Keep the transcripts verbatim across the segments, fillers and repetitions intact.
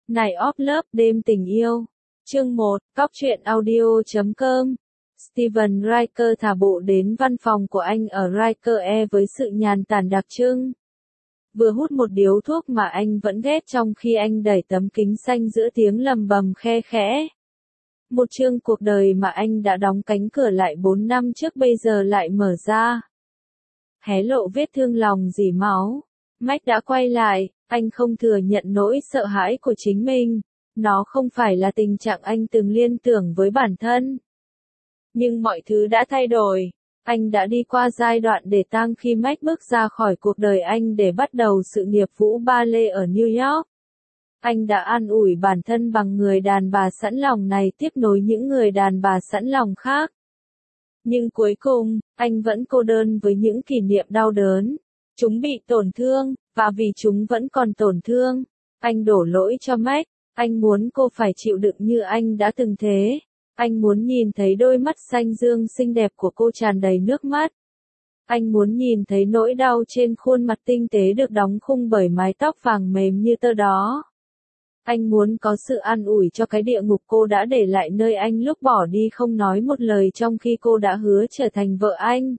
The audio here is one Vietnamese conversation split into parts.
Night of Love, đêm tình yêu. Chương một, Cóc truyện audio chấm com. Steven Riker thả bộ đến văn phòng của anh ở Riker E với sự nhàn tản đặc trưng. Vừa hút một điếu thuốc mà anh vẫn ghét trong khi anh đẩy tấm kính xanh giữa tiếng lầm bầm khe khẽ. Một chương cuộc đời mà anh đã đóng cánh cửa lại bốn năm trước bây giờ lại mở ra. Hé lộ vết thương lòng dỉ máu. Mike đã quay lại, anh không thừa nhận nỗi sợ hãi của chính mình. Nó không phải là tình trạng anh từng liên tưởng với bản thân. Nhưng mọi thứ đã thay đổi. Anh đã đi qua giai đoạn để tang khi Mike bước ra khỏi cuộc đời anh để bắt đầu sự nghiệp vũ ba lê ở New York. Anh đã an ủi bản thân bằng người đàn bà sẵn lòng này tiếp nối những người đàn bà sẵn lòng khác. Nhưng cuối cùng, anh vẫn cô đơn với những kỷ niệm đau đớn. Chúng bị tổn thương, và vì chúng vẫn còn tổn thương, anh đổ lỗi cho Mike. Anh muốn cô phải chịu đựng như anh đã từng thế. Anh muốn nhìn thấy đôi mắt xanh dương xinh đẹp của cô tràn đầy nước mắt. Anh muốn nhìn thấy nỗi đau trên khuôn mặt tinh tế được đóng khung bởi mái tóc vàng mềm như tơ đó. Anh muốn có sự an ủi cho cái địa ngục cô đã để lại nơi anh lúc bỏ đi không nói một lời trong khi cô đã hứa trở thành vợ anh.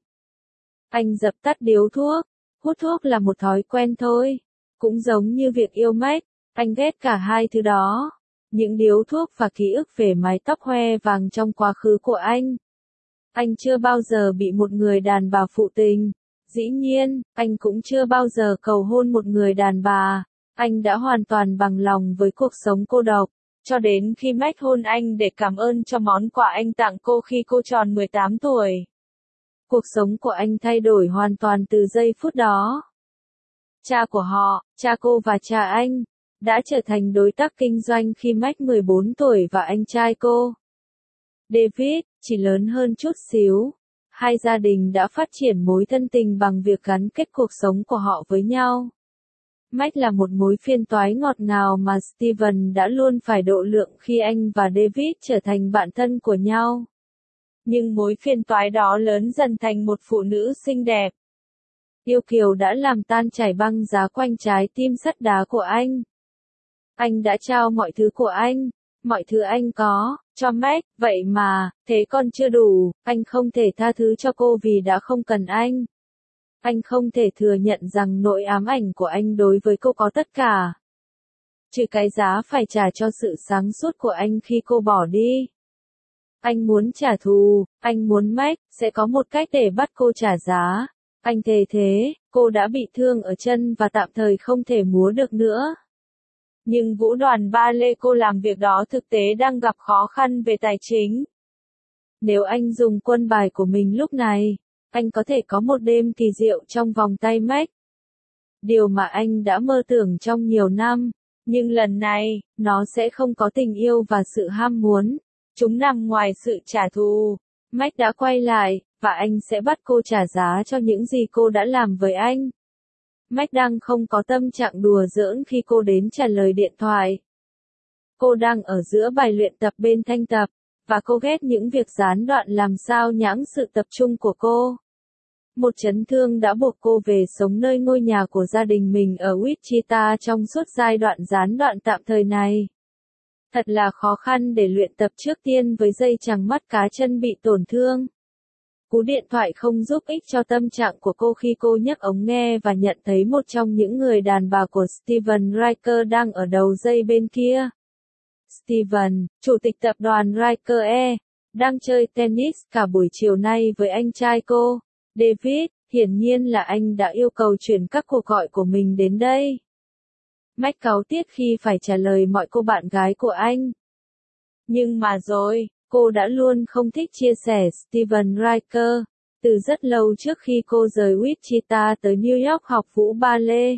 Anh dập tắt điếu thuốc. Hút thuốc là một thói quen thôi. Cũng giống như việc yêu Mike, anh ghét cả hai thứ đó. Những điếu thuốc và ký ức về mái tóc hoe vàng trong quá khứ của anh. Anh chưa bao giờ bị một người đàn bà phụ tình. Dĩ nhiên, anh cũng chưa bao giờ cầu hôn một người đàn bà. Anh đã hoàn toàn bằng lòng với cuộc sống cô độc. Cho đến khi Mike hôn anh để cảm ơn cho món quà anh tặng cô khi cô tròn mười tám tuổi. Cuộc sống của anh thay đổi hoàn toàn từ giây phút đó. Cha của họ, cha cô và cha anh, đã trở thành đối tác kinh doanh khi Mike mười bốn tuổi và anh trai cô, David, chỉ lớn hơn chút xíu. Hai gia đình đã phát triển mối thân tình bằng việc gắn kết cuộc sống của họ với nhau. Mike là một mối phiên toái ngọt ngào mà Steven đã luôn phải độ lượng khi anh và David trở thành bạn thân của nhau. Nhưng mối phiền toái đó lớn dần thành một phụ nữ xinh đẹp. Yêu kiều đã làm tan chảy băng giá quanh trái tim sắt đá của anh. Anh đã trao mọi thứ của anh, mọi thứ anh có, cho Mike, vậy mà, thế còn chưa đủ, anh không thể tha thứ cho cô vì đã không cần anh. Anh không thể thừa nhận rằng nỗi ám ảnh của anh đối với cô có tất cả. Trừ cái giá phải trả cho sự sáng suốt của anh khi cô bỏ đi. Anh muốn trả thù, anh muốn Mike sẽ có một cách để bắt cô trả giá. Anh thề thế, cô đã bị thương ở chân và tạm thời không thể múa được nữa. Nhưng vũ đoàn ba lê cô làm việc đó thực tế đang gặp khó khăn về tài chính. Nếu anh dùng quân bài của mình lúc này, anh có thể có một đêm kỳ diệu trong vòng tay Mike. Điều mà anh đã mơ tưởng trong nhiều năm, nhưng lần này, nó sẽ không có tình yêu và sự ham muốn. Chúng nằm ngoài sự trả thù. Mike đã quay lại, và anh sẽ bắt cô trả giá cho những gì cô đã làm với anh. Mike đang không có tâm trạng đùa giỡn khi cô đến trả lời điện thoại. Cô đang ở giữa bài luyện tập bên thanh tập, và cô ghét những việc gián đoạn làm sao nhãng sự tập trung của cô. Một chấn thương đã buộc cô về sống nơi ngôi nhà của gia đình mình ở Wichita trong suốt giai đoạn gián đoạn tạm thời này. Thật là khó khăn để luyện tập trước tiên với dây chằng mắt cá chân bị tổn thương. Cú điện thoại không giúp ích cho tâm trạng của cô khi cô nhấc ống nghe và nhận thấy một trong những người đàn bà của Steven Riker đang ở đầu dây bên kia. Steven, chủ tịch tập đoàn Riker E, đang chơi tennis cả buổi chiều nay với anh trai cô, David. Hiển nhiên là anh đã yêu cầu chuyển các cuộc gọi của mình đến đây. Mike cáu tiết khi phải trả lời mọi cô bạn gái của anh. Nhưng mà rồi, cô đã luôn không thích chia sẻ Steven Riker, từ rất lâu trước khi cô rời Wichita tới New York học vũ ba lê.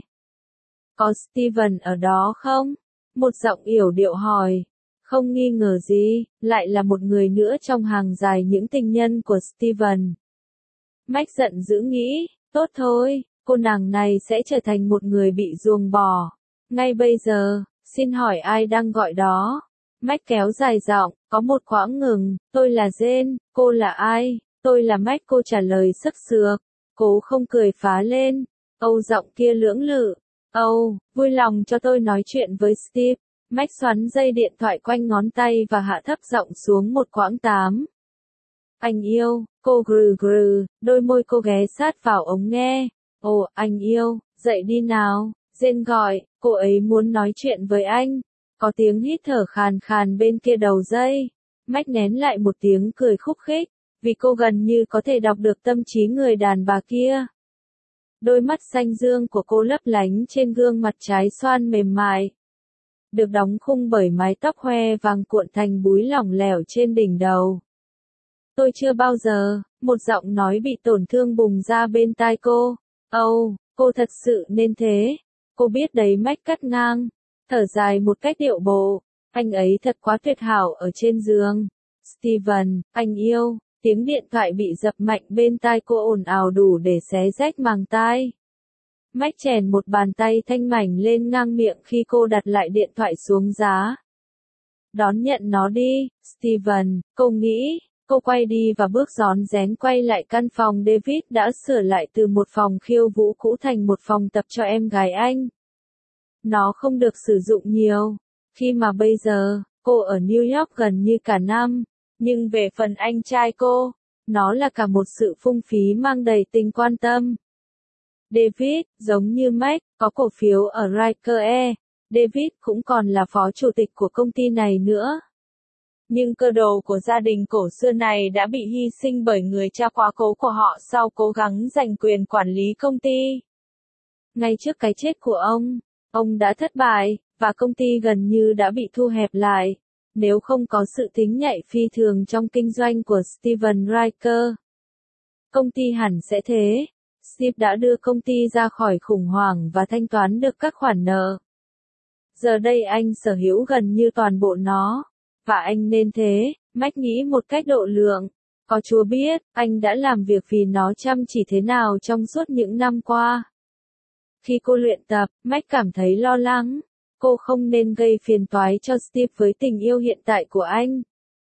Có Steven ở đó không? Một giọng yểu điệu hỏi. Không nghi ngờ gì, lại là một người nữa trong hàng dài những tình nhân của Steven. Mike giận dữ nghĩ, tốt thôi, cô nàng này sẽ trở thành một người bị ruồng bỏ. Ngay bây giờ, xin hỏi ai đang gọi đó? Mike kéo dài giọng, có một quãng ngừng, tôi là Jane, cô là ai? Tôi là Mike, cô trả lời sức sược. Cố không cười phá lên. Âu giọng kia lưỡng lự. Âu, vui lòng cho tôi nói chuyện với Steve. Mike xoắn dây điện thoại quanh ngón tay và hạ thấp giọng xuống một quãng tám. Anh yêu, cô gừ gừ, đôi môi cô ghé sát vào ống nghe. Ồ, anh yêu, dậy đi nào, Jane gọi, cô ấy muốn nói chuyện với anh. Có tiếng hít thở khàn khàn bên kia đầu dây. Mike nén lại một tiếng cười khúc khích, vì cô gần như có thể đọc được tâm trí người đàn bà kia. Đôi mắt xanh dương của cô lấp lánh trên gương mặt trái xoan mềm mại, được đóng khung bởi mái tóc hoe vàng cuộn thành búi lỏng lẻo trên đỉnh đầu. Tôi chưa bao giờ, một giọng nói bị tổn thương bùng ra bên tai cô. Âu, oh, cô thật sự nên thế. Cô biết đấy, Mike cắt ngang, thở dài một cách điệu bộ. Anh ấy thật quá tuyệt hảo ở trên giường. Steven, anh yêu. Tiếng điện thoại bị dập mạnh bên tai cô ồn ào đủ để xé rách màng tai. Mike chèn một bàn tay thanh mảnh lên ngang miệng khi cô đặt lại điện thoại xuống giá. Đón nhận nó đi, Steven, cô nghĩ. Cô quay đi và bước rón rén quay lại căn phòng David đã sửa lại từ một phòng khiêu vũ cũ thành một phòng tập cho em gái anh. Nó không được sử dụng nhiều, khi mà bây giờ, cô ở New York gần như cả năm, nhưng về phần anh trai cô, nó là cả một sự phung phí mang đầy tình quan tâm. David, giống như Mike, có cổ phiếu ở Riker E. David cũng còn là phó chủ tịch của công ty này nữa. Nhưng cơ đồ của gia đình cổ xưa này đã bị hy sinh bởi người cha quá cố của họ sau cố gắng giành quyền quản lý công ty. Ngay trước cái chết của ông, ông đã thất bại, và công ty gần như đã bị thu hẹp lại. Nếu không có sự tính nhạy phi thường trong kinh doanh của Steven Riker, công ty hẳn sẽ thế. Steve đã đưa công ty ra khỏi khủng hoảng và thanh toán được các khoản nợ. Giờ đây anh sở hữu gần như toàn bộ nó. Và anh nên thế, Mike nghĩ một cách độ lượng. Có Chúa biết, anh đã làm việc vì nó chăm chỉ thế nào trong suốt những năm qua. Khi cô luyện tập, Mike cảm thấy lo lắng. Cô không nên gây phiền toái cho Steve với tình yêu hiện tại của anh.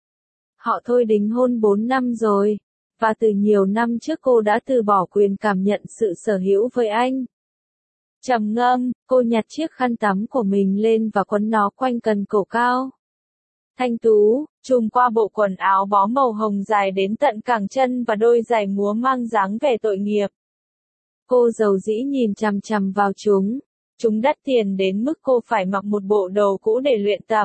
Họ thôi đính hôn bốn năm rồi, và từ nhiều năm trước cô đã từ bỏ quyền cảm nhận sự sở hữu với anh. Trầm ngâm, cô nhặt chiếc khăn tắm của mình lên và quấn nó quanh cần cổ cao. Thanh tú, trùm qua bộ quần áo bó màu hồng dài đến tận cẳng chân và đôi giày múa mang dáng vẻ tội nghiệp. Cô dầu dĩ nhìn chằm chằm vào chúng. Chúng đắt tiền đến mức cô phải mặc một bộ đồ cũ để luyện tập.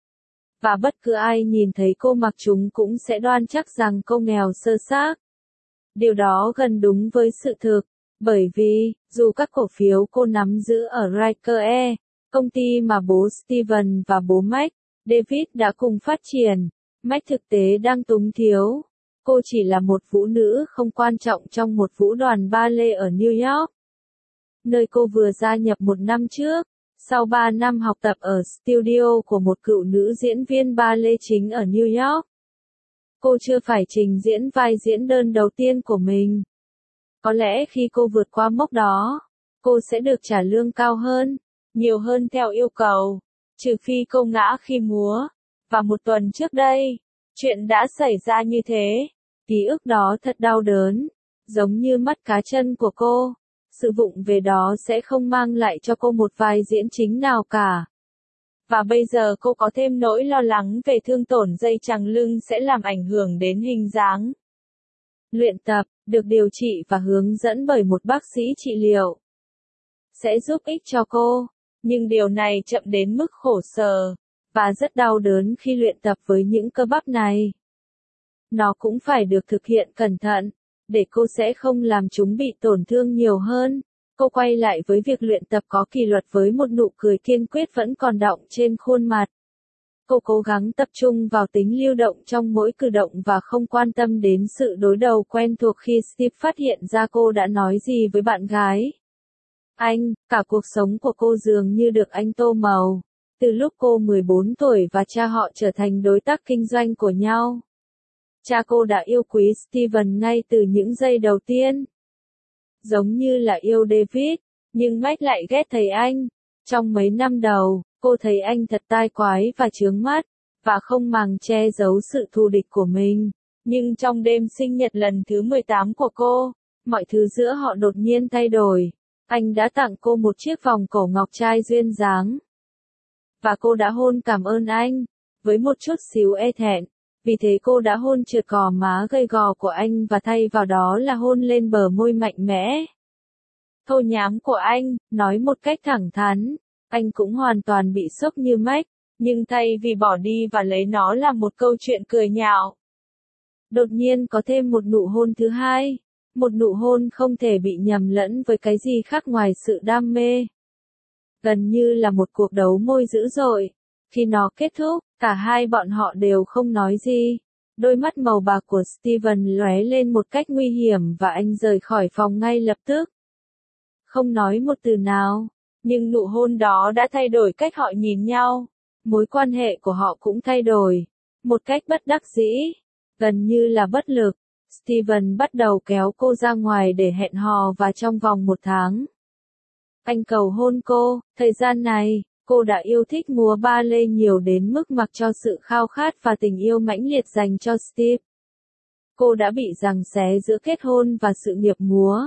Và bất cứ ai nhìn thấy cô mặc chúng cũng sẽ đoan chắc rằng cô nghèo sơ xác. Điều đó gần đúng với sự thực, bởi vì, dù các cổ phiếu cô nắm giữ ở Riker E, công ty mà bố Steven và bố Mike, David đã cùng phát triển, Mike thực tế đang túng thiếu. Cô chỉ là một vũ nữ không quan trọng trong một vũ đoàn ballet ở New York, nơi cô vừa gia nhập một năm trước, sau ba năm học tập ở studio của một cựu nữ diễn viên ballet chính ở New York. Cô chưa phải trình diễn vai diễn đơn đầu tiên của mình. Có lẽ khi cô vượt qua mốc đó, cô sẽ được trả lương cao hơn, nhiều hơn theo yêu cầu, trừ phi cô ngã khi múa. Và một tuần trước đây, chuyện đã xảy ra như thế. Ký ức đó thật đau đớn, giống như mắt cá chân của cô. Sự vụng về đó sẽ không mang lại cho cô một vai diễn chính nào cả. Và bây giờ cô có thêm nỗi lo lắng về thương tổn dây chằng lưng sẽ làm ảnh hưởng đến hình dáng. Luyện tập, được điều trị và hướng dẫn bởi một bác sĩ trị liệu, sẽ giúp ích cho cô, nhưng điều này chậm đến mức khổ sở, và rất đau đớn khi luyện tập với những cơ bắp này. Nó cũng phải được thực hiện cẩn thận, để cô sẽ không làm chúng bị tổn thương nhiều hơn. Cô quay lại với việc luyện tập có kỷ luật với một nụ cười kiên quyết vẫn còn đọng trên khuôn mặt. Cô cố gắng tập trung vào tính lưu động trong mỗi cử động và không quan tâm đến sự đối đầu quen thuộc khi Steve phát hiện ra cô đã nói gì với bạn gái. Anh, cả cuộc sống của cô dường như được anh tô màu. Từ lúc cô mười bốn tuổi và cha họ trở thành đối tác kinh doanh của nhau. Cha cô đã yêu quý Steven ngay từ những giây đầu tiên. Giống như là yêu David, nhưng Mike lại ghét thầy anh. Trong mấy năm đầu, cô thấy anh thật tai quái và chướng mắt, và không màng che giấu sự thù địch của mình. Nhưng trong đêm sinh nhật lần thứ mười tám của cô, mọi thứ giữa họ đột nhiên thay đổi. Anh đã tặng cô một chiếc vòng cổ ngọc trai duyên dáng. và cô đã hôn cảm ơn anh, với một chút xíu e thẹn. Vì thế cô đã hôn trượt gò má gầy gò của anh và thay vào đó là hôn lên bờ môi mạnh mẽ. Thô nhám của anh, nói một cách thẳng thắn, anh cũng hoàn toàn bị sốc như Mac, nhưng thay vì bỏ đi và lấy nó làm một câu chuyện cười nhạo. Đột nhiên có thêm một nụ hôn thứ hai, một nụ hôn không thể bị nhầm lẫn với cái gì khác ngoài sự đam mê. Gần như là một cuộc đấu môi dữ dội. Khi nó kết thúc, cả hai bọn họ đều không nói gì. Đôi mắt màu bạc của Steven lóe lên một cách nguy hiểm và anh rời khỏi phòng ngay lập tức. Không nói một từ nào, nhưng nụ hôn đó đã thay đổi cách họ nhìn nhau. Mối quan hệ của họ cũng thay đổi. Một cách bất đắc dĩ, gần như là bất lực, Steven bắt đầu kéo cô ra ngoài để hẹn hò và trong vòng một tháng. Anh cầu hôn cô, thời gian này, cô đã yêu thích múa ba lê nhiều đến mức mặc cho sự khao khát và tình yêu mãnh liệt dành cho Steve. Cô đã bị giằng xé giữa kết hôn và sự nghiệp múa.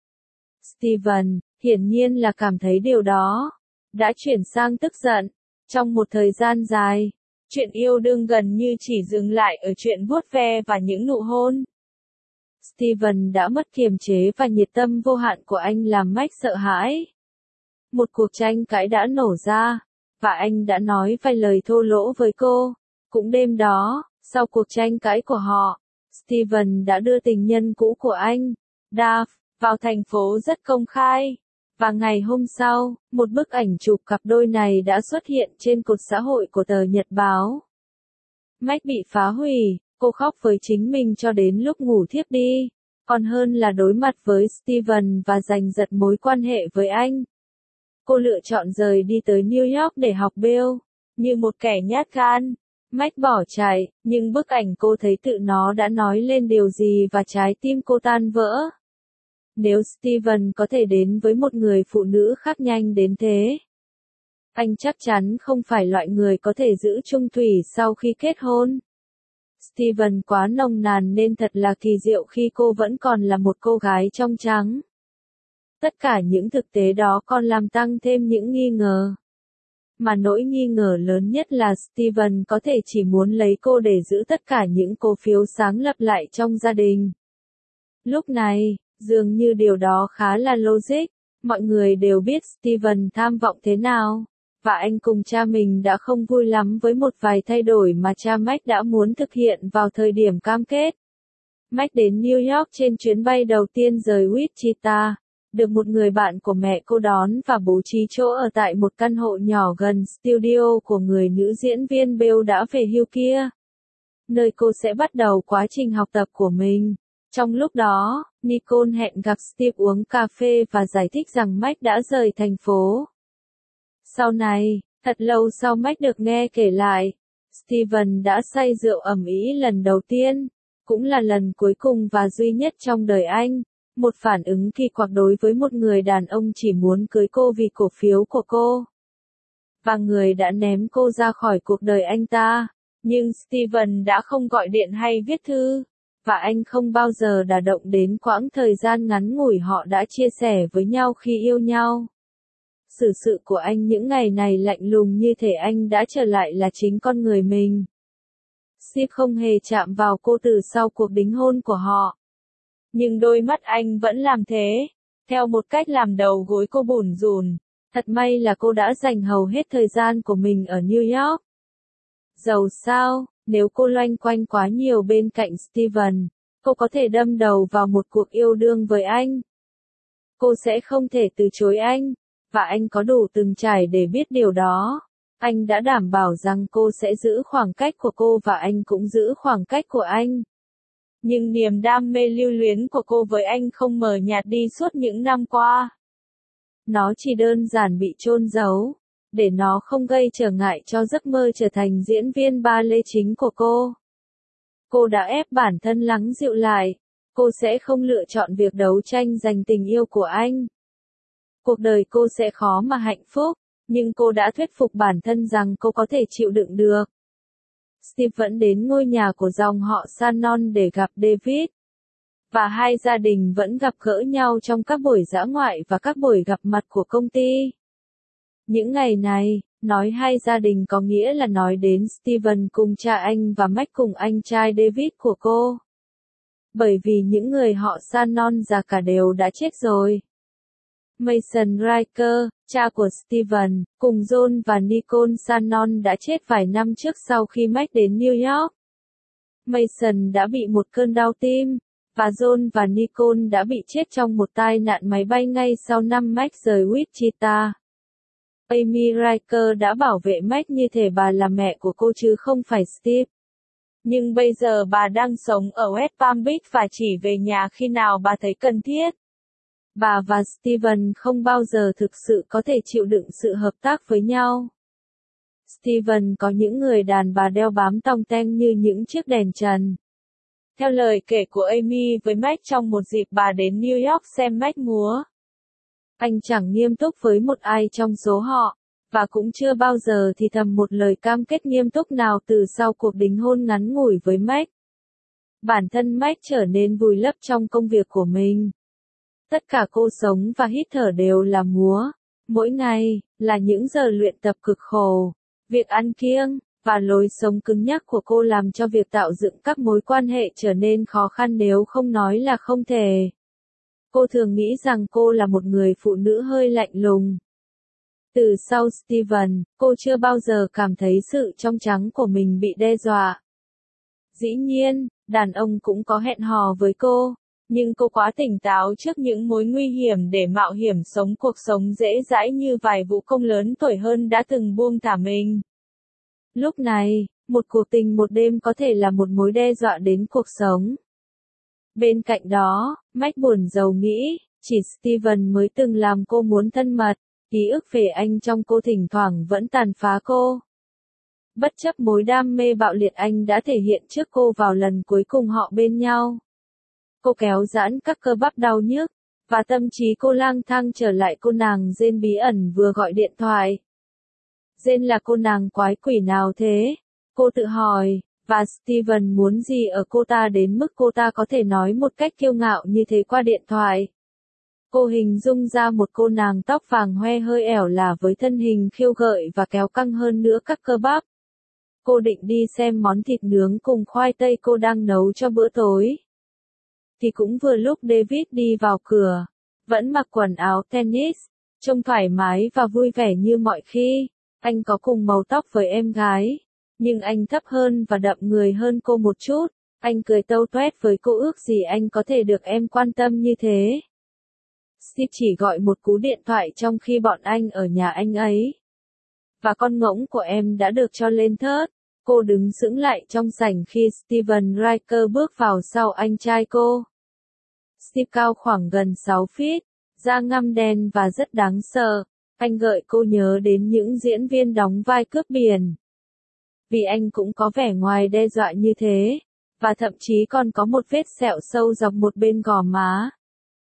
Steven, hiển nhiên là cảm thấy điều đó, đã chuyển sang tức giận. Trong một thời gian dài, chuyện yêu đương gần như chỉ dừng lại ở chuyện vuốt ve và những nụ hôn. Steven đã mất kiềm chế và nhiệt tâm vô hạn của anh làm Mac sợ hãi. Một cuộc tranh cãi đã nổ ra, và anh đã nói vài lời thô lỗ với cô. Cũng đêm đó, sau cuộc tranh cãi của họ, Steven đã đưa tình nhân cũ của anh, Dave, vào thành phố rất công khai. Và ngày hôm sau, một bức ảnh chụp cặp đôi này đã xuất hiện trên cột xã hội của tờ Nhật báo. Mac bị phá hủy, cô khóc với chính mình cho đến lúc ngủ thiếp đi, còn hơn là đối mặt với Steven và giành giật mối quan hệ với anh. Cô lựa chọn rời đi tới New York để học Bill, như một kẻ nhát gan. Mac bỏ chạy, nhưng bức ảnh cô thấy tự nó đã nói lên điều gì và trái tim cô tan vỡ. Nếu Steven có thể đến với một người phụ nữ khác nhanh đến thế, anh chắc chắn không phải loại người có thể giữ chung thủy sau khi kết hôn. Steven quá nồng nàn nên thật là kỳ diệu khi cô vẫn còn là một cô gái trong trắng. Tất cả những thực tế đó còn làm tăng thêm những nghi ngờ. Mà nỗi nghi ngờ lớn nhất là Steven có thể chỉ muốn lấy cô để giữ tất cả những cổ phiếu sáng lập lại trong gia đình. Lúc này, dường như điều đó khá là logic, mọi người đều biết Steven tham vọng thế nào, và anh cùng cha mình đã không vui lắm với một vài thay đổi mà cha Mac đã muốn thực hiện vào thời điểm cam kết. Mac đến New York trên chuyến bay đầu tiên rời Wichita, được một người bạn của mẹ cô đón và bố trí chỗ ở tại một căn hộ nhỏ gần studio của người nữ diễn viên Bill đã về hưu kia, nơi cô sẽ bắt đầu quá trình học tập của mình. Trong lúc đó, Nicole hẹn gặp Steve uống cà phê và giải thích rằng Mac đã rời thành phố. Sau này, thật lâu sau Mac được nghe kể lại, Steven đã say rượu ầm ĩ lần đầu tiên, cũng là lần cuối cùng và duy nhất trong đời anh. Một phản ứng kỳ quặc đối với một người đàn ông chỉ muốn cưới cô vì cổ phiếu của cô. Và người đã ném cô ra khỏi cuộc đời anh ta. Nhưng Steven đã không gọi điện hay viết thư. Và anh không bao giờ đả động đến quãng thời gian ngắn ngủi họ đã chia sẻ với nhau khi yêu nhau. Xử sự của anh những ngày này lạnh lùng như thể anh đã trở lại là chính con người mình. Steve không hề chạm vào cô từ sau cuộc đính hôn của họ. Nhưng đôi mắt anh vẫn làm thế, theo một cách làm đầu gối cô bủn rủn. Thật may là cô đã dành hầu hết thời gian của mình ở New York. Dầu sao, nếu cô loanh quanh quá nhiều bên cạnh Steven, cô có thể đâm đầu vào một cuộc yêu đương với anh. Cô sẽ không thể từ chối anh, và anh có đủ từng trải để biết điều đó. Anh đã đảm bảo rằng cô sẽ giữ khoảng cách của cô và anh cũng giữ khoảng cách của anh. Nhưng niềm đam mê lưu luyến của cô với anh không mờ nhạt đi suốt những năm qua. Nó chỉ đơn giản bị chôn giấu, để nó không gây trở ngại cho giấc mơ trở thành diễn viên ba lê chính của cô. Cô đã ép bản thân lắng dịu lại, cô sẽ không lựa chọn việc đấu tranh giành tình yêu của anh. Cuộc đời cô sẽ khó mà hạnh phúc, nhưng cô đã thuyết phục bản thân rằng cô có thể chịu đựng được. Steve vẫn đến ngôi nhà của dòng họ Shannon để gặp David. Và hai gia đình vẫn gặp gỡ nhau trong các buổi dã ngoại và các buổi gặp mặt của công ty. Những ngày này, Nói hai gia đình có nghĩa là nói đến Steven cùng cha anh và Mac cùng anh trai David của cô. Bởi vì những người họ Shannon già cả đều đã chết rồi. Mason Riker, cha của Steven, cùng John và Nicole Shannon đã chết vài năm trước sau khi Mac đến New York. Mason đã bị một cơn đau tim, và John và Nicole đã bị chết trong một tai nạn máy bay ngay sau năm Mac rời Wichita. Amy Riker đã bảo vệ Mac như thể bà là mẹ của cô chứ không phải Steve. Nhưng bây giờ bà đang sống ở West Palm Beach và chỉ về nhà khi nào bà thấy cần thiết. Bà và Steven không bao giờ thực sự có thể chịu đựng sự hợp tác với nhau. Steven có những người đàn bà đeo bám tòng teng như những chiếc đèn trần. Theo lời kể của Amy với Mac trong một dịp bà đến New York xem Mac múa. Anh chẳng nghiêm túc với một ai trong số họ, và cũng chưa bao giờ thì thầm một lời cam kết nghiêm túc nào từ sau cuộc đính hôn ngắn ngủi với Mac. Bản thân Mac trở nên vùi lấp trong công việc của mình. Tất cả cô sống và hít thở đều là múa. Mỗi ngày, là những giờ luyện tập cực khổ. Việc ăn kiêng, và lối sống cứng nhắc của cô làm cho việc tạo dựng các mối quan hệ trở nên khó khăn nếu không nói là không thể. Cô thường nghĩ rằng cô là một người phụ nữ hơi lạnh lùng. Từ sau Steven, cô chưa bao giờ cảm thấy sự trong trắng của mình bị đe dọa. Dĩ nhiên, đàn ông cũng có hẹn hò với cô, nhưng cô quá tỉnh táo trước những mối nguy hiểm để mạo hiểm sống cuộc sống dễ dãi như vài vũ công lớn tuổi hơn đã từng buông thả mình. Lúc này, một cuộc tình một đêm có thể là một mối đe dọa đến cuộc sống. Bên cạnh đó, Mac buồn rầu nghĩ, chỉ Steven mới từng làm cô muốn thân mật, ký ức về anh trong cô thỉnh thoảng vẫn tàn phá cô. Bất chấp mối đam mê bạo liệt anh đã thể hiện trước cô vào lần cuối cùng họ bên nhau. Cô kéo giãn các cơ bắp đau nhức, và tâm trí cô lang thang trở lại cô nàng Jane bí ẩn vừa gọi điện thoại. Jane là cô nàng quái quỷ nào thế? Cô tự hỏi, và Steven muốn gì ở cô ta đến mức cô ta có thể nói một cách kiêu ngạo như thế qua điện thoại. Cô hình dung ra một cô nàng tóc vàng hoe hơi ẻo lả với thân hình khiêu gợi và kéo căng hơn nữa các cơ bắp. Cô định đi xem món thịt nướng cùng khoai tây cô đang nấu cho bữa tối. Thì cũng vừa lúc David đi vào cửa, vẫn mặc quần áo tennis, trông thoải mái và vui vẻ như mọi khi. Anh có cùng màu tóc với em gái, nhưng anh thấp hơn và đậm người hơn cô một chút. Anh cười tâu toét với cô, ước gì anh có thể được em quan tâm như thế. Steve chỉ gọi một cú điện thoại trong khi bọn anh ở nhà anh ấy. Và con ngỗng của em đã được cho lên thớt. Cô đứng sững lại trong sảnh khi Steven Riker bước vào sau anh trai cô. Steve cao khoảng gần sáu feet, da ngăm đen và rất đáng sợ. Anh gợi cô nhớ đến những diễn viên đóng vai cướp biển. Vì anh cũng có vẻ ngoài đe dọa như thế, và thậm chí còn có một vết sẹo sâu dọc một bên gò má.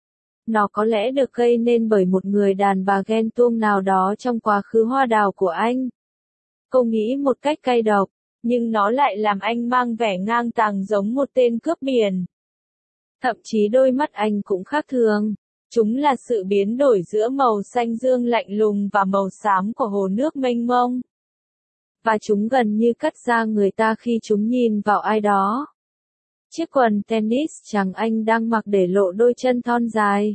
Nó có lẽ được gây nên bởi một người đàn bà ghen tuông nào đó trong quá khứ hoa đào của anh. Cô nghĩ một cách cay độc, nhưng nó lại làm anh mang vẻ ngang tàng giống một tên cướp biển. Thậm chí đôi mắt anh cũng khác thường. Chúng là sự biến đổi giữa màu xanh dương lạnh lùng và màu xám của hồ nước mênh mông. Và chúng gần như cắt da người ta khi chúng nhìn vào ai đó. Chiếc quần tennis trắng anh đang mặc để lộ đôi chân thon dài.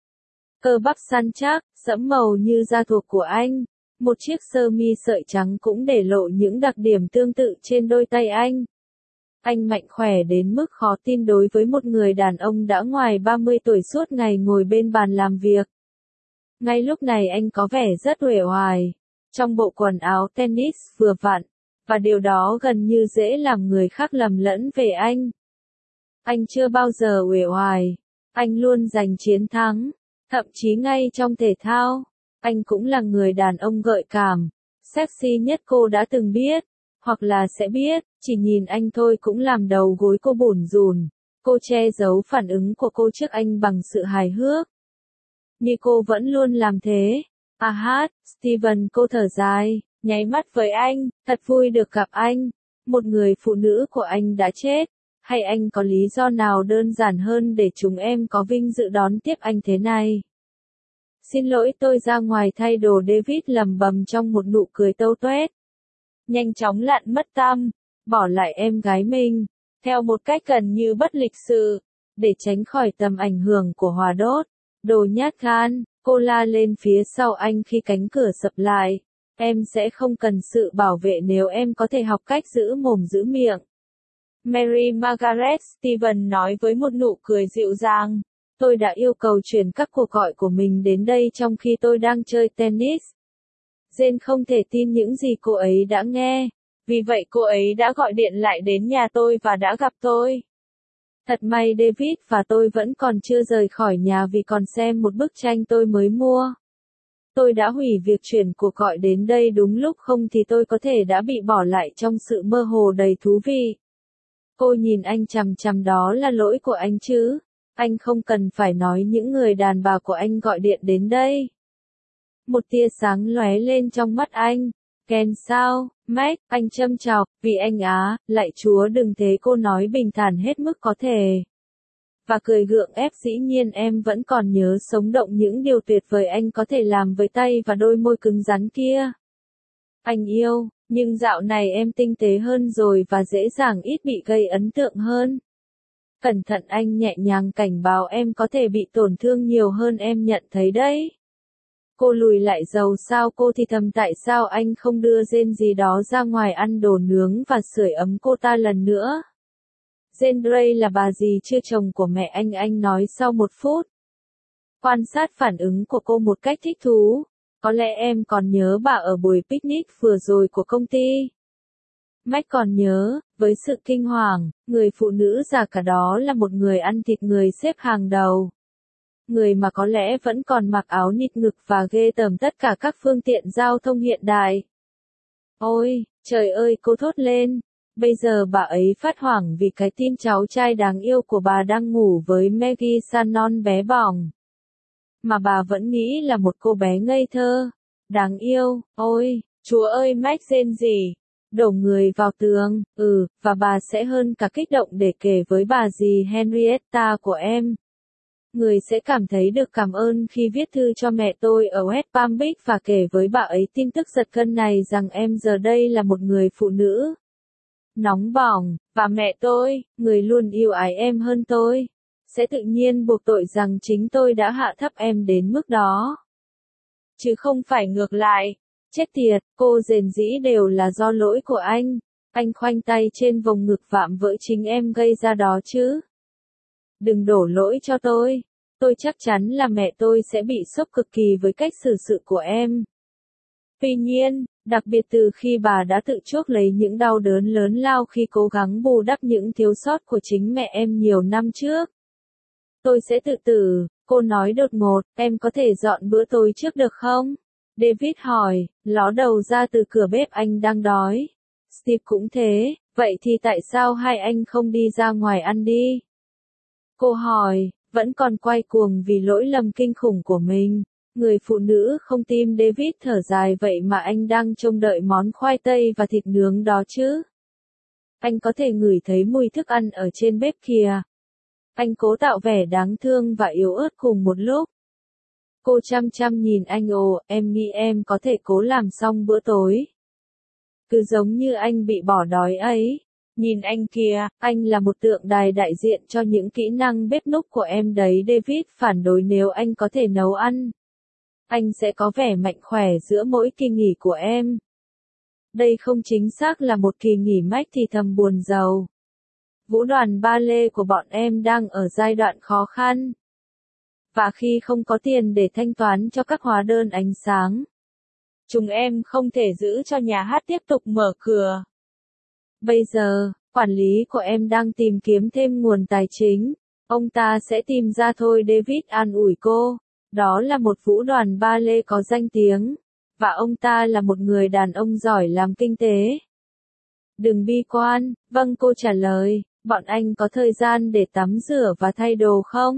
Cơ bắp săn chắc, sẫm màu như da thuộc của anh. Một chiếc sơ mi sợi trắng cũng để lộ những đặc điểm tương tự trên đôi tay anh. Anh mạnh khỏe đến mức khó tin đối với một người đàn ông đã ngoài ba mươi tuổi suốt ngày ngồi bên bàn làm việc. Ngay lúc này anh có vẻ rất uể oải, trong bộ quần áo tennis vừa vặn, và điều đó gần như dễ làm người khác lầm lẫn về anh. Anh chưa bao giờ uể oải, anh luôn giành chiến thắng, thậm chí ngay trong thể thao. Anh cũng là người đàn ông gợi cảm, sexy nhất cô đã từng biết, hoặc là sẽ biết, chỉ nhìn anh thôi cũng làm đầu gối cô bủn rủn. Cô che giấu phản ứng của cô trước anh bằng sự hài hước. Như cô vẫn luôn làm thế. À hát, Steven, cô thở dài, nháy mắt với anh, thật vui được gặp anh. Một người phụ nữ của anh đã chết, hay anh có lý do nào đơn giản hơn để chúng em có vinh dự đón tiếp anh thế này? Xin lỗi, tôi ra ngoài thay đồ, David lẩm bẩm trong một nụ cười tâu tuét. Nhanh chóng lặn mất tăm, bỏ lại em gái mình, theo một cách gần như bất lịch sự, để tránh khỏi tầm ảnh hưởng của hỏa đốt. Đồ nhát gan, cô la lên phía sau anh khi cánh cửa sập lại. Em sẽ không cần sự bảo vệ nếu em có thể học cách giữ mồm giữ miệng. Mary Margaret Steven nói với một nụ cười dịu dàng. Tôi đã yêu cầu chuyển các cuộc gọi của mình đến đây trong khi tôi đang chơi tennis. Jane không thể tin những gì cô ấy đã nghe. Vì vậy cô ấy đã gọi điện lại đến nhà tôi và đã gặp tôi. Thật may David và tôi vẫn còn chưa rời khỏi nhà vì còn xem một bức tranh tôi mới mua. Tôi đã hủy việc chuyển cuộc gọi đến đây đúng lúc, không thì tôi có thể đã bị bỏ lại trong sự mơ hồ đầy thú vị. Cô nhìn anh chằm chằm, đó là lỗi của anh chứ. Anh không cần phải nói những người đàn bà của anh gọi điện đến đây. Một tia sáng lóe lên trong mắt anh. Ken sao, Mac, anh châm chọc, vì anh á, lạy Chúa đừng thế, cô nói bình thản hết mức có thể. Và cười gượng ép, dĩ nhiên em vẫn còn nhớ sống động những điều tuyệt vời anh có thể làm với tay và đôi môi cứng rắn kia. Anh yêu, nhưng dạo này em tinh tế hơn rồi và dễ dàng ít bị gây ấn tượng hơn. Cẩn thận, anh nhẹ nhàng cảnh báo, em có thể bị tổn thương nhiều hơn em nhận thấy đấy. Cô lùi lại, dầu sao cô thì thầm, tại sao anh không đưa Jane gì đó ra ngoài ăn đồ nướng và sưởi ấm cô ta lần nữa. Jane Grey là bà dì chưa chồng của mẹ anh, anh nói sau một phút. Quan sát phản ứng của cô một cách thích thú. Có lẽ em còn nhớ bà ở buổi picnic vừa rồi của công ty. Mac còn nhớ, với sự kinh hoàng, người phụ nữ già cả đó là một người ăn thịt người xếp hàng đầu. Người mà có lẽ vẫn còn mặc áo nịt ngực và ghê tởm tất cả các phương tiện giao thông hiện đại. Ôi, trời ơi, cô thốt lên. Bây giờ bà ấy phát hoảng vì cái tin cháu trai đáng yêu của bà đang ngủ với Maggie Shannon bé bỏng. Mà bà vẫn nghĩ là một cô bé ngây thơ. Đáng yêu, ôi, Chúa ơi, Mac rên rỉ. Đổ người vào tường, ừ, và bà sẽ hơn cả kích động để kể với bà dì Henrietta của em. Người sẽ cảm thấy được cảm ơn khi viết thư cho mẹ tôi ở West Palm Beach và kể với bà ấy tin tức giật gân này rằng em giờ đây là một người phụ nữ nóng bỏng, và mẹ tôi, người luôn yêu ái em hơn tôi, sẽ tự nhiên buộc tội rằng chính tôi đã hạ thấp em đến mức đó. Chứ không phải ngược lại. Chết tiệt, cô rền rĩ, đều là do lỗi của anh. Anh khoanh tay trên vòng ngực, vạm vỡ, chính em gây ra đó chứ. Đừng đổ lỗi cho tôi. Tôi chắc chắn là mẹ tôi sẽ bị sốc cực kỳ với cách xử sự của em. Tuy nhiên, đặc biệt từ khi bà đã tự chuốc lấy những đau đớn lớn lao khi cố gắng bù đắp những thiếu sót của chính mẹ em nhiều năm trước. Tôi sẽ tự tử, cô nói đột ngột, em có thể dọn bữa tối trước được không? David hỏi, ló đầu ra từ cửa bếp, anh đang đói. Steve cũng thế, vậy thì tại sao hai anh không đi ra ngoài ăn đi? Cô hỏi, vẫn còn quay cuồng vì lỗi lầm kinh khủng của mình. Người phụ nữ không tin. David thở dài, vậy mà anh đang trông đợi món khoai tây và thịt nướng đó chứ? Anh có thể ngửi thấy mùi thức ăn ở trên bếp kìa. Anh cố tạo vẻ đáng thương và yếu ớt cùng một lúc. Cô chăm chăm nhìn anh, ồ, em nghĩ em có thể cố làm xong bữa tối. Cứ giống như anh bị bỏ đói ấy. Nhìn anh kìa, anh là một tượng đài đại diện cho những kỹ năng bếp núc của em đấy. David phản đối, nếu anh có thể nấu ăn, anh sẽ có vẻ mạnh khỏe giữa mỗi kỳ nghỉ của em. Đây không chính xác là một kỳ nghỉ, Mac thì thầm buồn rầu. Vũ đoàn ba lê của bọn em đang ở giai đoạn khó khăn. Và khi không có tiền để thanh toán cho các hóa đơn ánh sáng, chúng em không thể giữ cho nhà hát tiếp tục mở cửa. Bây giờ, quản lý của em đang tìm kiếm thêm nguồn tài chính. Ông ta sẽ tìm ra thôi, David an ủi cô. Đó là một vũ đoàn ba lê có danh tiếng. Và ông ta là một người đàn ông giỏi làm kinh tế. Đừng bi quan, vâng, cô trả lời. Bọn anh có thời gian để tắm rửa và thay đồ không?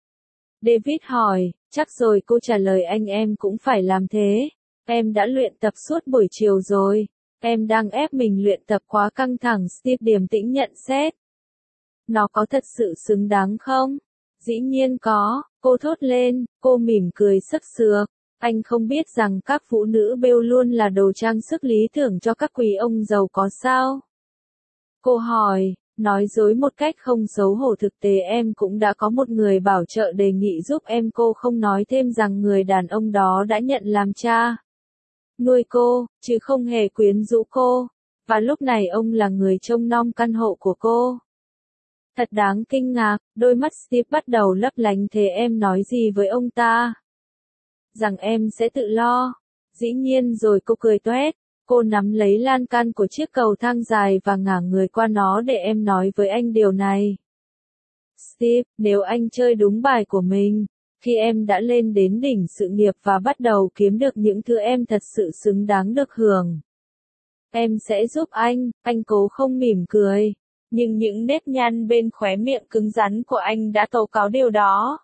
David hỏi, chắc rồi, cô trả lời anh, em cũng phải làm thế. Em đã luyện tập suốt buổi chiều rồi. Em đang ép mình luyện tập quá căng thẳng. Steve điềm tĩnh nhận xét. Nó có thật sự xứng đáng không? Dĩ nhiên có, cô thốt lên, cô mỉm cười sức sược. Anh không biết rằng các phụ nữ bêu luôn là đồ trang sức lý tưởng cho các quý ông giàu có sao? Cô hỏi, nói dối một cách không xấu hổ, thực tế em cũng đã có một người bảo trợ đề nghị giúp em. Cô không nói thêm rằng người đàn ông đó đã nhận làm cha nuôi cô, chứ không hề quyến rũ cô. Và lúc này ông là người trông nom căn hộ của cô. Thật đáng kinh ngạc, đôi mắt Steve bắt đầu lấp lánh. Thế em nói gì với ông ta? Rằng em sẽ tự lo. Dĩ nhiên rồi, cô cười toét. Cô nắm lấy lan can của chiếc cầu thang dài và ngả người qua nó. Để em nói với anh điều này. Steve, nếu anh chơi đúng bài của mình, khi em đã lên đến đỉnh sự nghiệp và bắt đầu kiếm được những thứ em thật sự xứng đáng được hưởng, em sẽ giúp anh. Anh cố không mỉm cười, nhưng những nếp nhăn bên khóe miệng cứng rắn của anh đã tố cáo điều đó.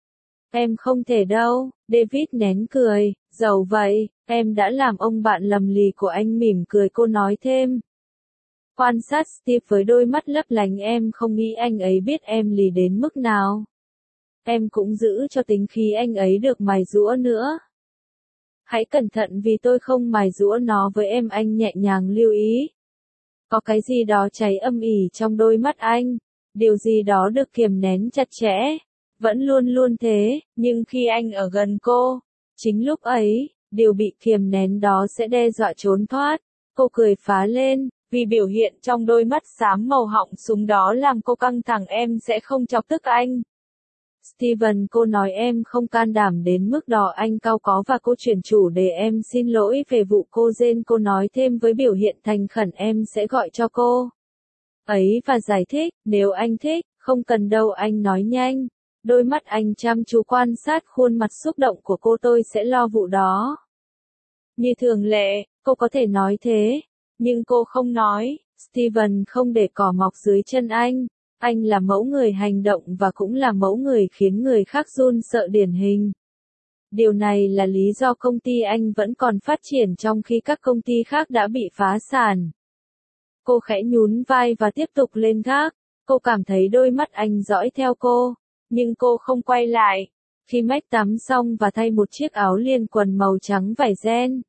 Em không thể đâu, David nén cười, dẫu vậy, em đã làm ông bạn lầm lì của anh mỉm cười. Cô nói thêm. Quan sát Steve với đôi mắt lấp lánh. Em không nghĩ anh ấy biết em lì đến mức nào. Em cũng giữ cho tính khí anh ấy được mài giũa nữa. Hãy cẩn thận vì tôi không mài giũa nó với em. Anh nhẹ nhàng lưu ý. Có cái gì đó cháy âm ỉ trong đôi mắt anh. Điều gì đó được kiềm nén chặt chẽ. Vẫn luôn luôn thế, nhưng khi anh ở gần cô, chính lúc ấy, điều bị kiềm nén đó sẽ đe dọa trốn thoát. Cô cười phá lên, vì biểu hiện trong đôi mắt xám màu họng súng đó làm cô căng thẳng. Em sẽ không chọc tức anh. Steven, cô nói em không can đảm đến mức đó. Anh cau có và cô chuyển chủ đề. Em xin lỗi về vụ cô Jane. Cô nói thêm với biểu hiện thành khẩn. Em sẽ gọi cho cô ấy và giải thích, nếu anh thích. Không cần đâu, anh nói nhanh. Đôi mắt anh chăm chú quan sát khuôn mặt xúc động của cô. Tôi sẽ lo vụ đó. Như thường lệ, cô có thể nói thế, nhưng cô không nói. Steven không để cỏ mọc dưới chân anh. Anh là mẫu người hành động và cũng là mẫu người khiến người khác run sợ điển hình. Điều này là lý do công ty anh vẫn còn phát triển trong khi các công ty khác đã bị phá sản. Cô khẽ nhún vai và tiếp tục lên gác. Cô cảm thấy đôi mắt anh dõi theo cô, nhưng cô không quay lại. Khi Mac tắm xong và thay một chiếc áo liền quần màu trắng vải ren,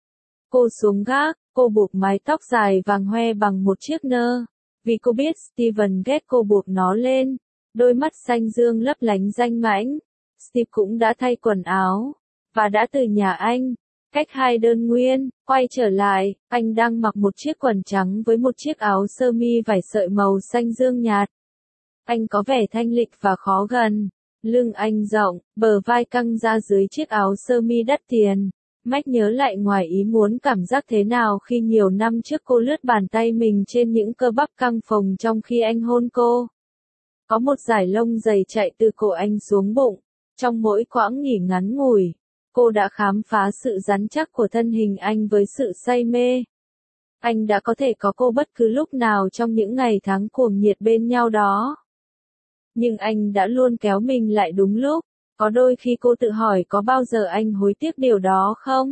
cô xuống gác. Cô buộc mái tóc dài vàng hoe bằng một chiếc nơ. Vì cô biết Steven ghét cô buộc nó lên. Đôi mắt xanh dương lấp lánh danh mãnh. Steve cũng đã thay quần áo, và đã từ nhà anh, cách hai đơn nguyên, quay trở lại. Anh đang mặc một chiếc quần trắng với một chiếc áo sơ mi vải sợi màu xanh dương nhạt. Anh có vẻ thanh lịch và khó gần. Lưng anh rộng, bờ vai căng ra dưới chiếc áo sơ mi đắt tiền. Mac nhớ lại ngoài ý muốn cảm giác thế nào khi nhiều năm trước cô lướt bàn tay mình trên những cơ bắp căng phồng trong khi anh hôn cô. Có một dải lông dày chạy từ cổ anh xuống bụng. Trong mỗi quãng nghỉ ngắn ngủi, cô đã khám phá sự rắn chắc của thân hình anh với sự say mê. Anh đã có thể có cô bất cứ lúc nào trong những ngày tháng cuồng nhiệt bên nhau đó. Nhưng anh đã luôn kéo mình lại đúng lúc. Có đôi khi cô tự hỏi có bao giờ anh hối tiếc điều đó không?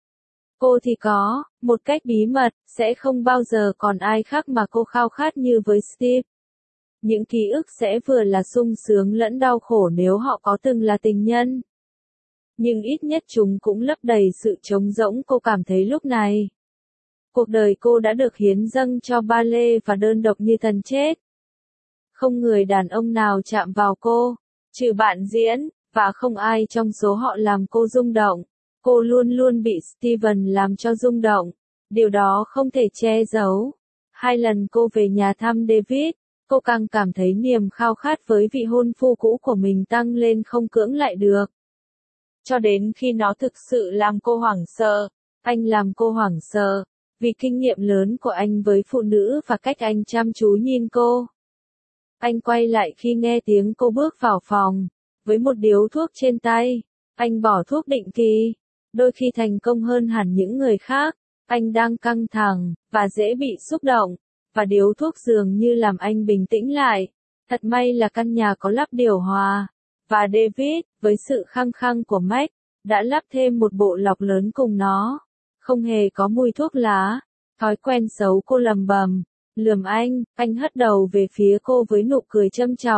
Cô thì có, một cách bí mật, sẽ không bao giờ còn ai khác mà cô khao khát như với Steve. Những ký ức sẽ vừa là sung sướng lẫn đau khổ nếu họ có từng là tình nhân. Nhưng ít nhất chúng cũng lấp đầy sự trống rỗng cô cảm thấy lúc này. Cuộc đời cô đã được hiến dâng cho ballet và đơn độc như thần chết. Không người đàn ông nào chạm vào cô, trừ bạn diễn, và không ai trong số họ làm cô rung động. Cô luôn luôn bị Steven làm cho rung động. Điều đó không thể che giấu. Hai lần cô về nhà thăm David, cô càng cảm thấy niềm khao khát với vị hôn phu cũ của mình tăng lên không cưỡng lại được. Cho đến khi nó thực sự làm cô hoảng sợ. Anh làm cô hoảng sợ, vì kinh nghiệm lớn của anh với phụ nữ và cách anh chăm chú nhìn cô. Anh quay lại khi nghe tiếng cô bước vào phòng, với một điếu thuốc trên tay. Anh bỏ thuốc định kỳ, đôi khi thành công hơn hẳn những người khác. Anh đang căng thẳng, và dễ bị xúc động, và điếu thuốc dường như làm anh bình tĩnh lại. Thật may là căn nhà có lắp điều hòa, và David, với sự khăng khăng của Mac, đã lắp thêm một bộ lọc lớn cùng nó. Không hề có mùi thuốc lá. Thói quen xấu, cô lầm bầm, lườm anh. Anh hất đầu về phía cô với nụ cười châm chọc.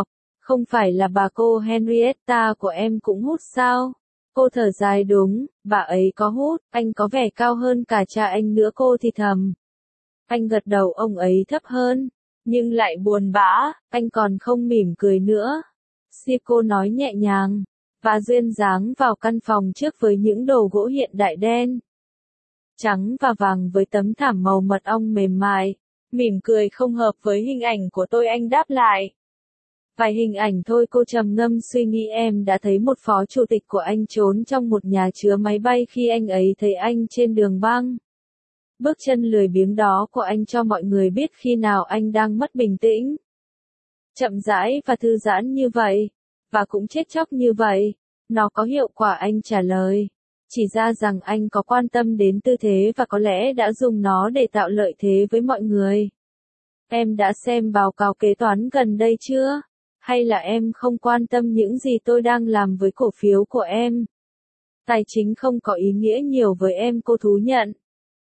Không phải là bà cô Henrietta của em cũng hút sao? Cô thở dài đúng, bà ấy có hút, anh có vẻ cao hơn cả cha anh nữa cô thì thầm. Anh gật đầu ông ấy thấp hơn, nhưng lại buồn bã, anh còn không mỉm cười nữa. Siko nói nhẹ nhàng, và duyên dáng vào căn phòng trước với những đồ gỗ hiện đại đen, trắng và vàng với tấm thảm màu mật ong mềm mại. Mỉm cười không hợp với hình ảnh của tôi anh đáp lại. Vài hình ảnh thôi cô trầm ngâm suy nghĩ em đã thấy một phó chủ tịch của anh trốn trong một nhà chứa máy bay khi anh ấy thấy anh trên đường băng. Bước chân lười biếng đó của anh cho mọi người biết khi nào anh đang mất bình tĩnh. Chậm rãi và thư giãn như vậy, và cũng chết chóc như vậy, nó có hiệu quả anh trả lời. Chỉ ra rằng anh có quan tâm đến tư thế và có lẽ đã dùng nó để tạo lợi thế với mọi người. Em đã xem báo cáo kế toán gần đây chưa? Hay là em không quan tâm những gì tôi đang làm với cổ phiếu của em? Tài chính không có ý nghĩa nhiều với em cô thú nhận.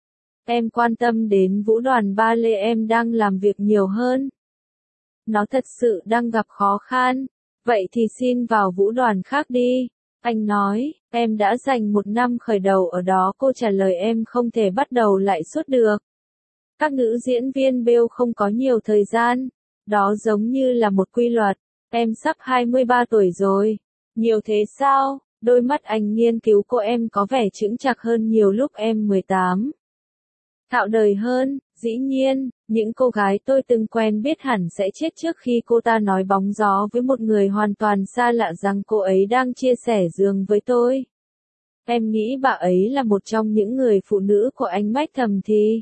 Em quan tâm đến vũ đoàn ba lê em đang làm việc nhiều hơn. Nó thật sự đang gặp khó khăn. Vậy thì xin vào vũ đoàn khác đi. Anh nói, em đã dành một năm khởi đầu ở đó cô trả lời em không thể bắt đầu lại suốt được. Các nữ diễn viên Bill không có nhiều thời gian. Đó giống như là một quy luật. Em sắp hai mươi ba tuổi rồi. Nhiều thế sao? Đôi mắt anh nghiên cứu cô em có vẻ chững chạc hơn nhiều lúc em mười tám. Thạo đời hơn, dĩ nhiên, những cô gái tôi từng quen biết hẳn sẽ chết trước khi cô ta nói bóng gió với một người hoàn toàn xa lạ rằng cô ấy đang chia sẻ giường với tôi. Em nghĩ bà ấy là một trong những người phụ nữ của anh Mách thầm thì.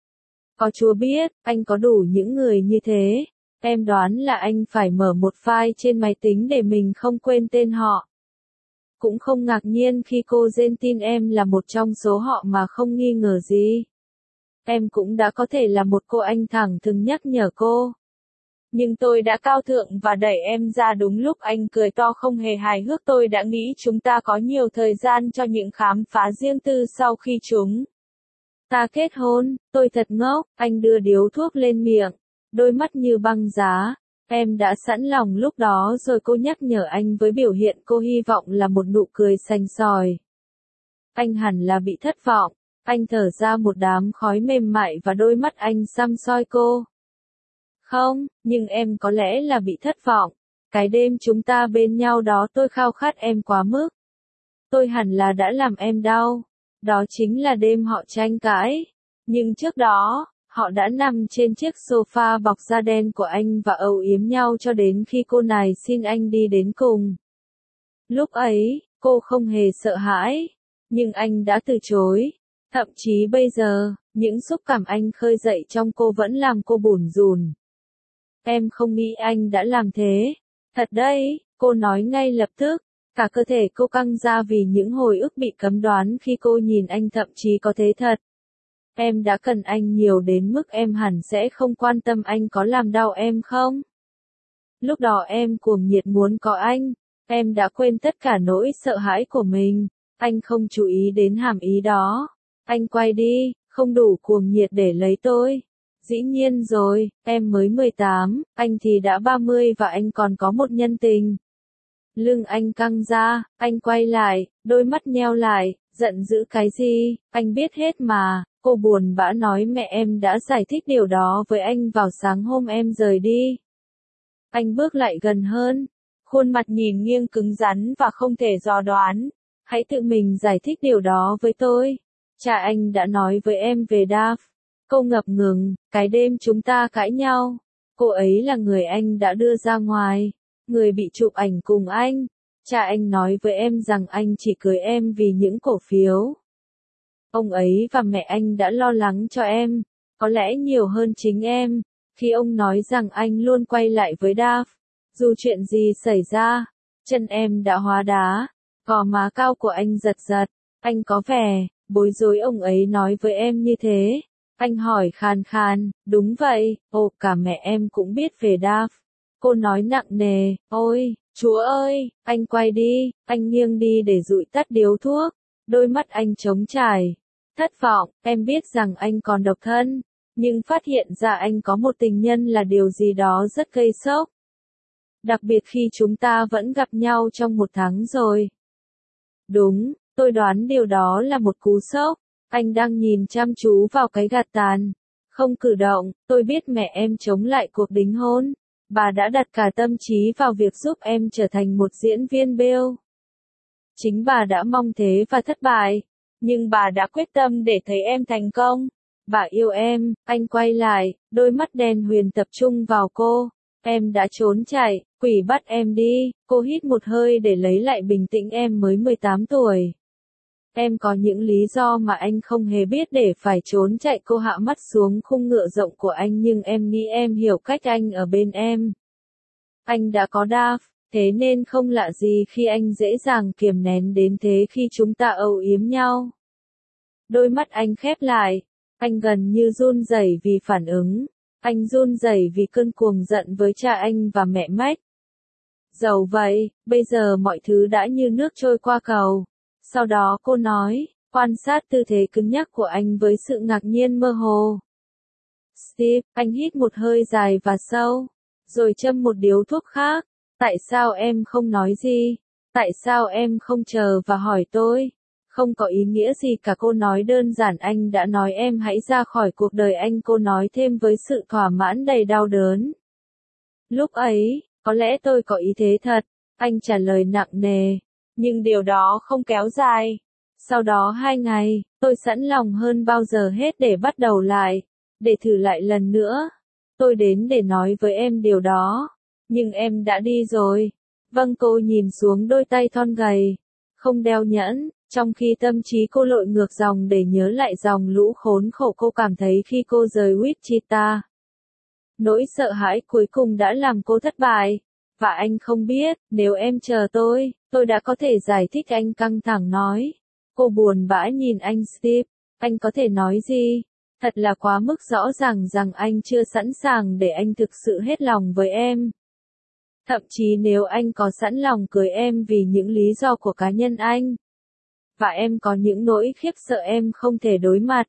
Có Chúa biết, anh có đủ những người như thế. Em đoán là anh phải mở một file trên máy tính để mình không quên tên họ. Cũng không ngạc nhiên khi cô Jane tin em là một trong số họ mà không nghi ngờ gì. Em cũng đã có thể là một cô anh thẳng thừng nhắc nhở cô. Nhưng tôi đã cao thượng và đẩy em ra đúng lúc anh cười to không hề hài hước tôi đã nghĩ chúng ta có nhiều thời gian cho những khám phá riêng tư sau khi chúng ta kết hôn, tôi thật ngốc, anh đưa điếu thuốc lên miệng, đôi mắt như băng giá. Em đã sẵn lòng lúc đó rồi cô nhắc nhở anh với biểu hiện cô hy vọng là một nụ cười xanh sỏi. Anh hẳn là bị thất vọng. Anh thở ra một đám khói mềm mại và đôi mắt anh săm soi cô. Không, nhưng em có lẽ là bị thất vọng. Cái đêm chúng ta bên nhau đó tôi khao khát em quá mức. Tôi hẳn là đã làm em đau. Đó chính là đêm họ tranh cãi. Nhưng trước đó, họ đã nằm trên chiếc sofa bọc da đen của anh và âu yếm nhau cho đến khi cô này xin anh đi đến cùng. Lúc ấy, cô không hề sợ hãi. Nhưng anh đã từ chối. Thậm chí bây giờ, những xúc cảm anh khơi dậy trong cô vẫn làm cô bủn rủn. Em không nghĩ anh đã làm thế. Thật đấy, cô nói ngay lập tức. Cả cơ thể cô căng ra vì những hồi ức bị cấm đoán khi cô nhìn anh thậm chí có thế thật. Em đã cần anh nhiều đến mức em hẳn sẽ không quan tâm anh có làm đau em không? Lúc đó em cuồng nhiệt muốn có anh. Em đã quên tất cả nỗi sợ hãi của mình. Anh không chú ý đến hàm ý đó. Anh quay đi, không đủ cuồng nhiệt để lấy tôi. Dĩ nhiên rồi, em mới mười tám, anh thì đã ba mươi và anh còn có một nhân tình. Lưng anh căng ra, anh quay lại, đôi mắt nheo lại, giận dữ cái gì, anh biết hết mà. Cô buồn bã nói mẹ em đã giải thích điều đó với anh vào sáng hôm em rời đi. Anh bước lại gần hơn, khuôn mặt nhìn nghiêng cứng rắn và không thể dò đoán. Hãy tự mình giải thích điều đó với tôi. Cha anh đã nói với em về Dav. Cô ngập ngừng, cái đêm chúng ta cãi nhau. Cô ấy là người anh đã đưa ra ngoài. Người bị chụp ảnh cùng anh. Cha anh nói với em rằng anh chỉ cưới em vì những cổ phiếu. Ông ấy và mẹ anh đã lo lắng cho em. Có lẽ nhiều hơn chính em. Khi ông nói rằng anh luôn quay lại với Dav. Dù chuyện gì xảy ra. Chân em đã hóa đá. Gò má cao của anh giật giật. Anh có vẻ bối rối ông ấy nói với em như thế. Anh hỏi khàn khàn, đúng vậy, ồ cả mẹ em cũng biết về Dav. Cô nói nặng nề, ôi, Chúa ơi, anh quay đi, anh nghiêng đi để dụi tắt điếu thuốc. Đôi mắt anh trống trải. Thất vọng, em biết rằng anh còn độc thân. Nhưng phát hiện ra anh có một tình nhân là điều gì đó rất gây sốc. Đặc biệt khi chúng ta vẫn gặp nhau trong một tháng rồi. Đúng, tôi đoán điều đó là một cú sốc. Anh đang nhìn chăm chú vào cái gạt tàn. Không cử động, tôi biết mẹ em chống lại cuộc đính hôn. Bà đã đặt cả tâm trí vào việc giúp em trở thành một diễn viên Bill. Chính bà đã mong thế và thất bại. Nhưng bà đã quyết tâm để thấy em thành công. Bà yêu em, anh quay lại, đôi mắt đen huyền tập trung vào cô. Em đã trốn chạy, quỷ bắt em đi. Cô hít một hơi để lấy lại bình tĩnh, em mới mười tám tuổi. Em có những lý do mà anh không hề biết để phải trốn chạy. Cô hạ mắt xuống khung ngựa rộng của anh, nhưng em nghĩ em hiểu cách anh ở bên em. Anh đã có Dav, thế nên không lạ gì khi anh dễ dàng kiềm nén đến thế khi chúng ta âu yếm nhau. Đôi mắt anh khép lại, anh gần như run rẩy vì phản ứng. Anh run rẩy vì cơn cuồng giận với cha anh và mẹ Mac. Dẫu vậy, bây giờ mọi thứ đã như nước trôi qua cầu. Sau đó cô nói, quan sát tư thế cứng nhắc của anh với sự ngạc nhiên mơ hồ. Steve, anh hít một hơi dài và sâu, rồi châm một điếu thuốc khác. Tại sao em không nói gì? Tại sao em không chờ và hỏi tôi? Không có ý nghĩa gì cả, cô nói đơn giản, anh đã nói em hãy ra khỏi cuộc đời anh, cô nói thêm với sự thỏa mãn đầy đau đớn. Lúc ấy, có lẽ tôi có ý thế thật, anh trả lời nặng nề. Nhưng điều đó không kéo dài. Sau đó hai ngày, tôi sẵn lòng hơn bao giờ hết để bắt đầu lại, để thử lại lần nữa. Tôi đến để nói với em điều đó. Nhưng em đã đi rồi. Vâng, cô nhìn xuống đôi tay thon gầy, không đeo nhẫn, trong khi tâm trí cô lội ngược dòng để nhớ lại dòng lũ khốn khổ cô cảm thấy khi cô rời Wichita. Nỗi sợ hãi cuối cùng đã làm cô thất bại. Và anh không biết, nếu em chờ tôi, tôi đã có thể giải thích, anh căng thẳng nói. Cô buồn bã nhìn anh Steve, anh có thể nói gì? Thật là quá mức rõ ràng rằng anh chưa sẵn sàng để anh thực sự hết lòng với em. Thậm chí nếu anh có sẵn lòng cưới em vì những lý do của cá nhân anh. Và em có những nỗi khiếp sợ em không thể đối mặt.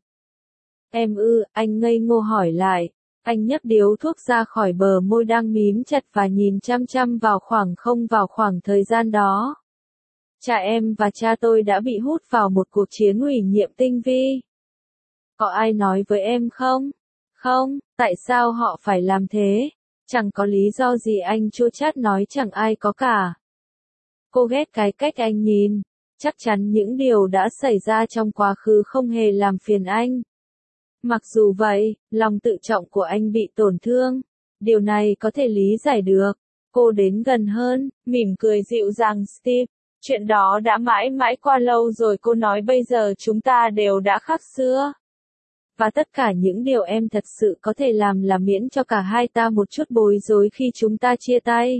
Em ư, anh ngây ngô hỏi lại. Anh nhấc điếu thuốc ra khỏi bờ môi đang mím chặt và nhìn chăm chăm vào khoảng không vào khoảng thời gian đó. Cha em và cha tôi đã bị hút vào một cuộc chiến ủy nhiệm tinh vi. Có ai nói với em không? Không, tại sao họ phải làm thế? Chẳng có lý do gì, anh chua chát nói, chẳng ai có cả. Cô ghét cái cách anh nhìn. Chắc chắn những điều đã xảy ra trong quá khứ không hề làm phiền anh. Mặc dù vậy, lòng tự trọng của anh bị tổn thương. Điều này có thể lý giải được. Cô đến gần hơn, mỉm cười dịu dàng, Steve. Chuyện đó đã mãi mãi qua lâu rồi, cô nói, bây giờ chúng ta đều đã khác xưa. Và tất cả những điều em thật sự có thể làm là miễn cho cả hai ta một chút bối rối khi chúng ta chia tay.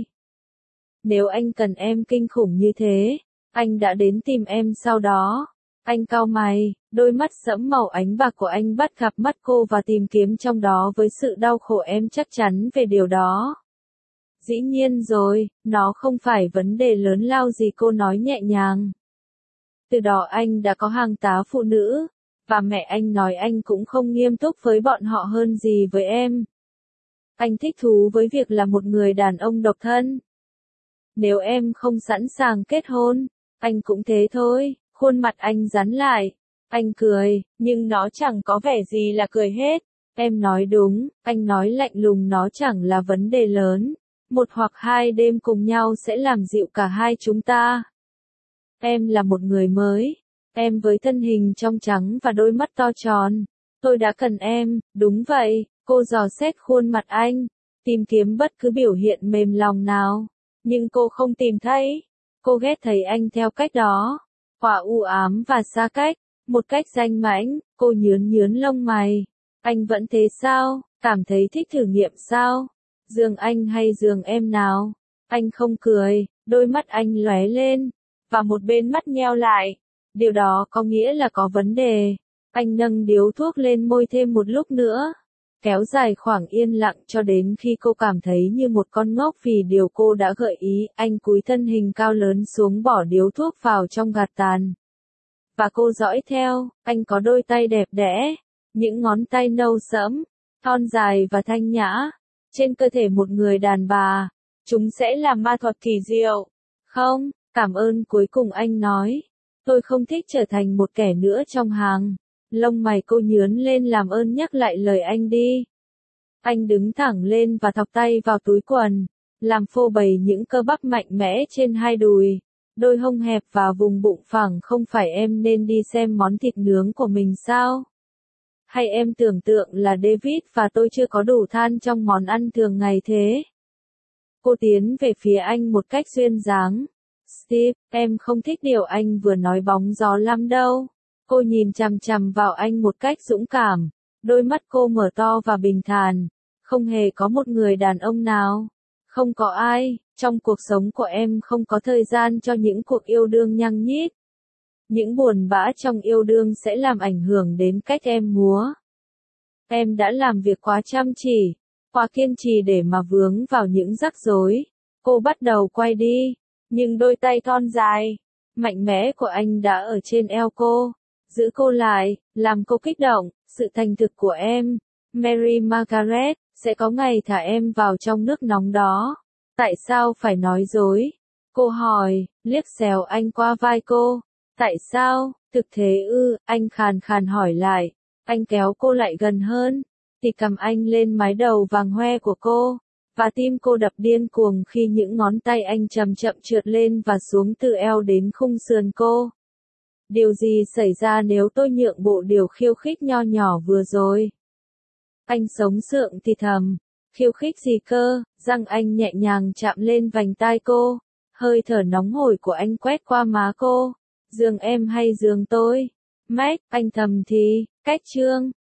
Nếu anh cần em kinh khủng như thế, anh đã đến tìm em sau đó. Anh cau mày, đôi mắt sẫm màu ánh bạc của anh bắt gặp mắt cô và tìm kiếm trong đó với sự đau khổ, em chắc chắn về điều đó. Dĩ nhiên rồi, nó không phải vấn đề lớn lao gì, cô nói nhẹ nhàng. Từ đó anh đã có hàng tá phụ nữ, và mẹ anh nói anh cũng không nghiêm túc với bọn họ hơn gì với em. Anh thích thú với việc là một người đàn ông độc thân. Nếu em không sẵn sàng kết hôn, anh cũng thế thôi. Khuôn mặt anh rắn lại. Anh cười, nhưng nó chẳng có vẻ gì là cười hết. Em nói đúng, anh nói lạnh lùng, nó chẳng là vấn đề lớn. Một hoặc hai đêm cùng nhau sẽ làm dịu cả hai chúng ta. Em là một người mới. Em với thân hình trong trắng và đôi mắt to tròn. Tôi đã cần em, đúng vậy. Cô dò xét khuôn mặt anh, tìm kiếm bất cứ biểu hiện mềm lòng nào. Nhưng cô không tìm thấy. Cô ghét thấy anh theo cách đó. Quả u ám và xa cách, một cách danh mãnh. Cô nhướn nhướn lông mày. Anh vẫn thế sao? Cảm thấy thích thử nghiệm sao? Giường anh hay giường em nào? Anh không cười, đôi mắt anh lóe lên, và một bên mắt nheo lại. Điều đó có nghĩa là có vấn đề. Anh nâng điếu thuốc lên môi thêm một lúc nữa. Kéo dài khoảng yên lặng cho đến khi cô cảm thấy như một con ngốc vì điều cô đã gợi ý. Anh cúi thân hình cao lớn xuống, bỏ điếu thuốc vào trong gạt tàn. Và cô dõi theo. Anh có đôi tay đẹp đẽ, những ngón tay nâu sẫm, thon dài và thanh nhã, trên cơ thể một người đàn bà. Chúng sẽ là ma thuật kỳ diệu. Không, cảm ơn cuối cùng anh nói. Tôi không thích trở thành một kẻ nữa trong hàng. Lông mày cô nhướn lên làm ơn nhắc lại lời anh đi. Anh đứng thẳng lên và thọc tay vào túi quần, làm phô bày những cơ bắp mạnh mẽ trên hai đùi. Đôi hông hẹp và vùng bụng phẳng. Không phải em nên đi xem món thịt nướng của mình sao? Hay em tưởng tượng là David và tôi chưa có đủ than trong món ăn thường ngày thế? Cô tiến về phía anh một cách duyên dáng. Steve, em không thích điều anh vừa nói bóng gió lắm đâu. Cô nhìn chằm chằm vào anh một cách dũng cảm. Đôi mắt cô mở to và bình thản. Không hề có một người đàn ông nào. Không có ai, trong cuộc sống của em không có thời gian cho những cuộc yêu đương nhăng nhít. Những buồn bã trong yêu đương sẽ làm ảnh hưởng đến cách em múa. Em đã làm việc quá chăm chỉ, quá kiên trì để mà vướng vào những rắc rối. Cô bắt đầu quay đi, nhưng đôi tay thon dài, mạnh mẽ của anh đã ở trên eo cô, giữ cô lại, làm cô kích động. Sự thành thực của em, Mary Margaret, sẽ có ngày thả em vào trong nước nóng đó. Tại sao phải nói dối? Cô hỏi, liếc xéo anh qua vai cô. Tại sao? Thực thế ư? Anh khàn khàn hỏi lại. Anh kéo cô lại gần hơn, thì cầm anh lên mái đầu vàng hoe của cô, và tim cô đập điên cuồng khi những ngón tay anh chậm chậm trượt lên và xuống từ eo đến khung sườn cô. Điều gì xảy ra nếu tôi nhượng bộ điều khiêu khích nho nhỏ vừa rồi? Anh sống sượng thì thầm. Khiêu khích gì cơ? Răng anh nhẹ nhàng chạm lên vành tai cô. Hơi thở nóng hổi của anh quét qua má cô. Giường em hay giường tôi? Mac, anh thầm thì, cách chương.